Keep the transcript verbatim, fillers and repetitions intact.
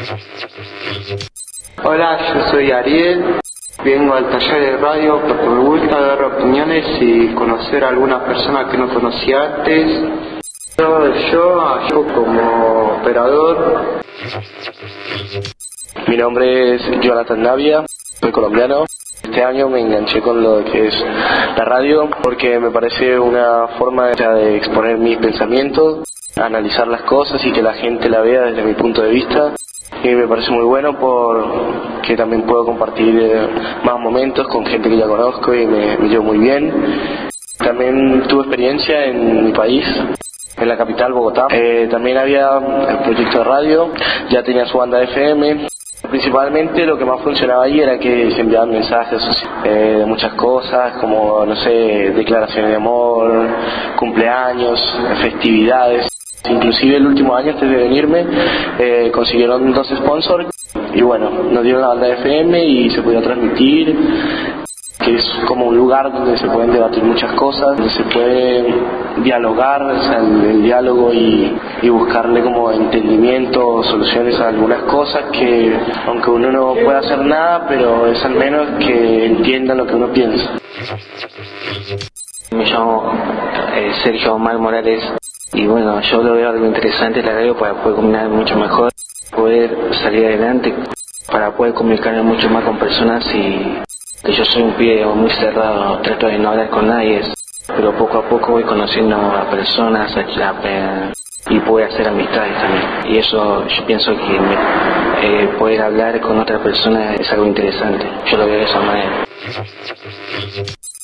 Hola, yo soy Ariel. Vengo al taller de radio porque me gusta dar opiniones y conocer a algunas personas que no conocía antes. Yo, yo ayudo como operador. Mi nombre es Jonathan Navia, soy colombiano. Este año me enganché con lo que es la radio porque me parece una forma de exponer mis pensamientos, analizar las cosas y que la gente la vea desde mi punto de vista. Y me parece muy bueno porque también puedo compartir eh, más momentos con gente que ya conozco y me, me llevo muy bien. También tuve experiencia en mi país, en la capital, Bogotá. Eh, también había el proyecto de radio, ya tenía su banda de F M. Principalmente lo que más funcionaba ahí era que se enviaban mensajes eh, de muchas cosas, como, no sé, declaraciones de amor, cumpleaños, festividades. Inclusive el último año, antes de venirme, eh, consiguieron dos sponsors y bueno, nos dieron la banda de F M y se podía transmitir, que es como un lugar donde se pueden debatir muchas cosas, donde se puede dialogar, o sea, el, el diálogo y, y buscarle como entendimiento, soluciones a algunas cosas que, aunque uno no pueda hacer nada, pero es al menos que entiendan lo que uno piensa. Me llamo eh, Sergio Omar Morales y bueno, yo lo veo algo interesante la radio para poder combinar mucho mejor, poder salir adelante, para poder comunicarme mucho más con personas y que yo soy un pibe muy cerrado, trato de no hablar con nadie, pero poco a poco voy conociendo a personas a, y puedo hacer amistades también. Y eso yo pienso que me, eh, poder hablar con otra persona es algo interesante. Yo lo veo de esa manera.